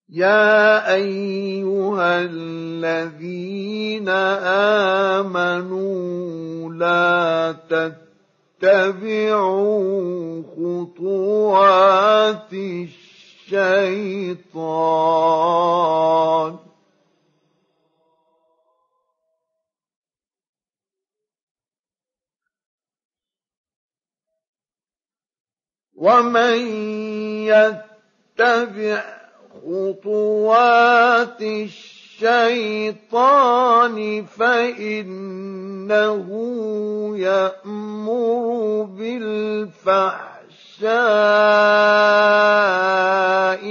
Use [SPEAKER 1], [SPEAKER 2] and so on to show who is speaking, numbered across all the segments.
[SPEAKER 1] يَا أَيُّهَا الَّذِينَ آمَنُوا لَا تَتَّبِعُوا خُطُوَاتِ الشَّيْطَانِ ۚ وَمَن يَتَّبِعْ خُطُوَاتِ الشَّيْطَانِ فَإِنَّهُ يَأْمُرُ بِالْفَحْشَاءِ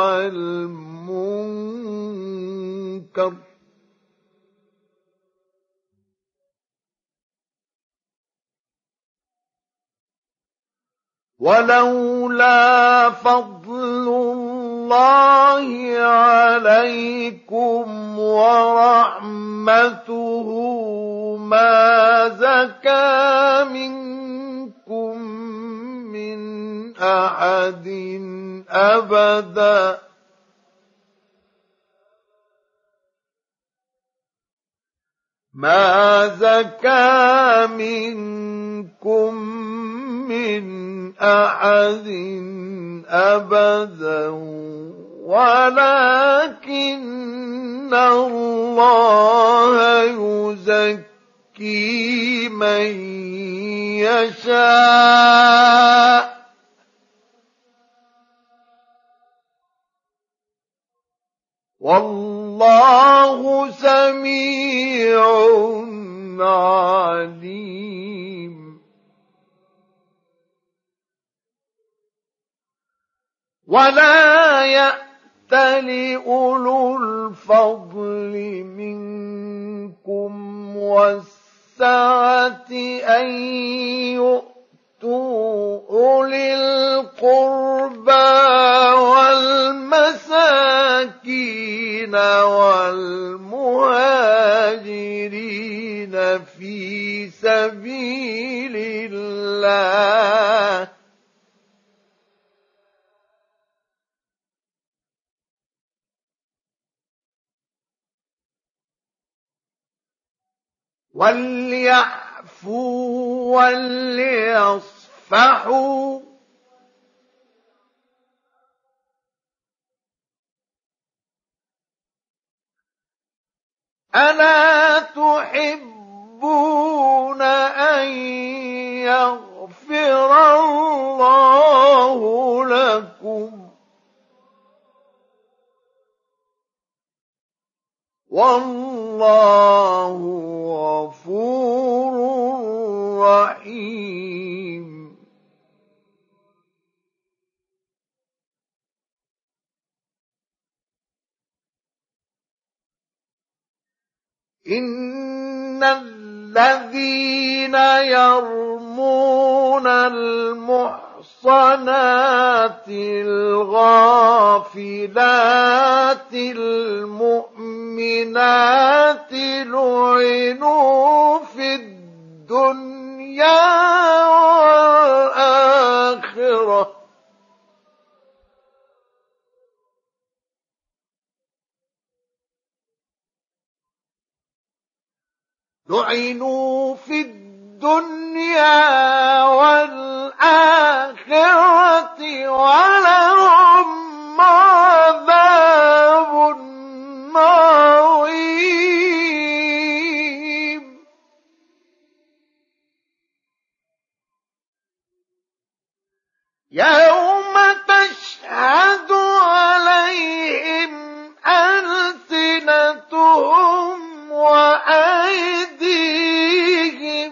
[SPEAKER 1] وَالْمُنكَرِ ۚ وَلَوْلَا فَضْلُ اللَّهِ عَلَيْكُمْ وَرَحْمَتُهُ مَا زَكَىٰ مِنكُم مِّنْ أَحَدٍ أَبَدًا وَلَٰكِنَّ اللَّهَ يُزَكِّي مَن يَشَاءُ ۗ وَاللَّهُ سَمِيعٌ عَلِيمٌ. وَلَا يَأْتَلِ أُولُو الْفَضْلِ مِنكُمْ وَالسَّعَةِ أَن يُؤْتُوا أُولِي الْقُرْبَىٰ وَالْمَسَاكِينَ وَالْمُهَاجِرِينَ فِي سَبِيلِ اللَّهِ وَلْيَعْفُوا وَلْيَصْفَحُوا ۗ أَلَا تُحِبُّونَ أَن يَغْفِرَ اللَّهُ لَكُمْ ۗ وَاللَّهُ غَفُورٌ رَّحِيمٌ. إِنَّ الَّذِينَ يَرْمُونَ الْمُحْصَنَاتِ الْغَافِلَاتِ الْمُؤْمِنَاتِ لُعِنُوا فِي الدُّنْيَا وَالْآخِرَةِ وَلَهُمْ عَذَابٌ عَظِيمٌ. يَوْمَ تَشْهَدُ عَلَيْهِمْ أَلْسِنَتُهُمْ وَأَيْدِيهِمْ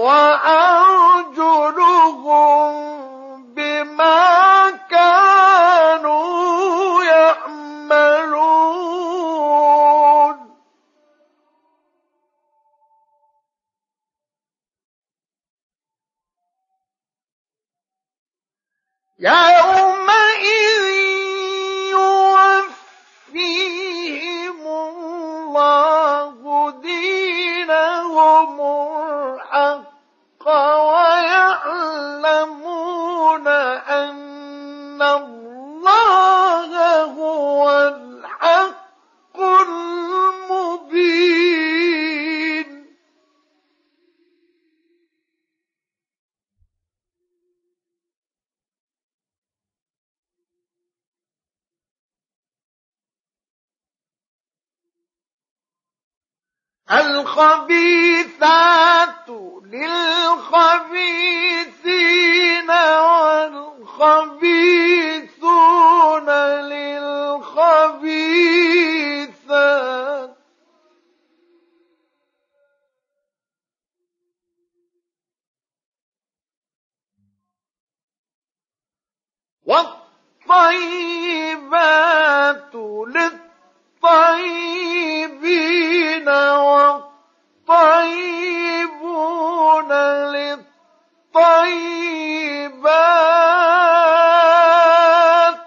[SPEAKER 1] وَأَرْجُلُهُم بِمَا كَانُوا الخبيثات للخبيثين والخبيثون للخبيثات والطيبات للطيبين والطيبون للطيبات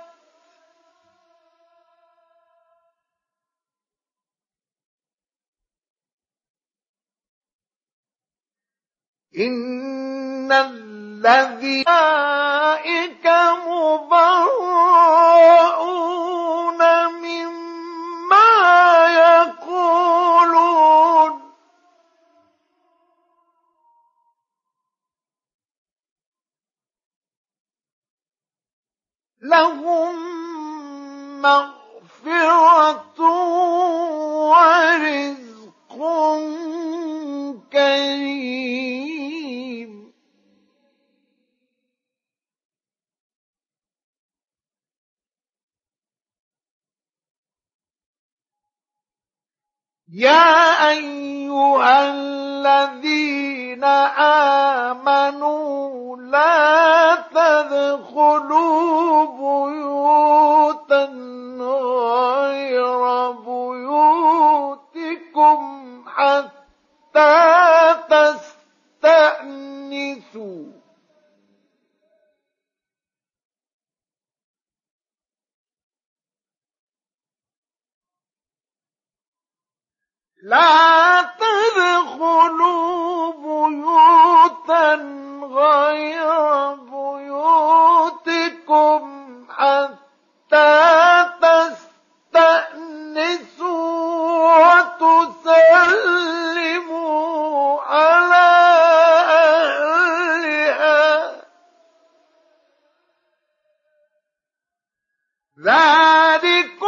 [SPEAKER 1] إن الذين أولئك مبرؤون مما يقولون لهم مغفرة ورزق كريم. يا أيها الذين آمنوا لا تدخلوا بيوتا غير بيوتكم حتى تستأنسوا لا تدخلوا بيوتا غير بيوتكم حتى تستأنسوا وتسلموا على أهلها ذلك